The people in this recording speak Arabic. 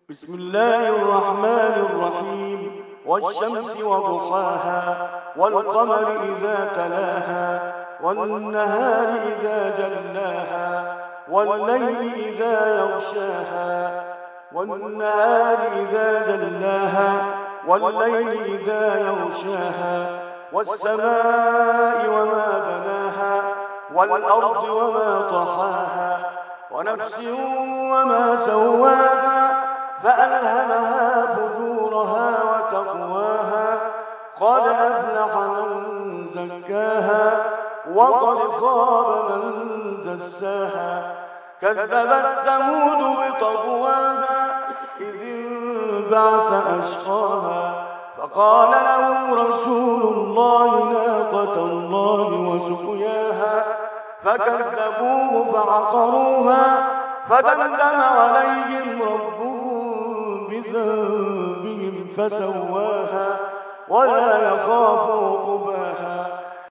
بسم الله الرحمن الرحيم. والشمس وضحاها والقمر إذا تلاها والنهار إذا جلاها والليل إذا يغشاها والنهار إذا جلاها والليل إذا يغشاها والسماء وما بناها والأرض وما طحاها ونفس وما سواها فألهمها فجورها وتقواها قد أفلح من زكاها وقد خاب من دساها كذبت ثمود بطغواها إذ انبعث أشقاها فقال لهم رسول الله ناقة الله وسقياها فكذبوه فعقروها فدمدم عليهم ربهم بذنبهم فسواها ولا يخاف عقباها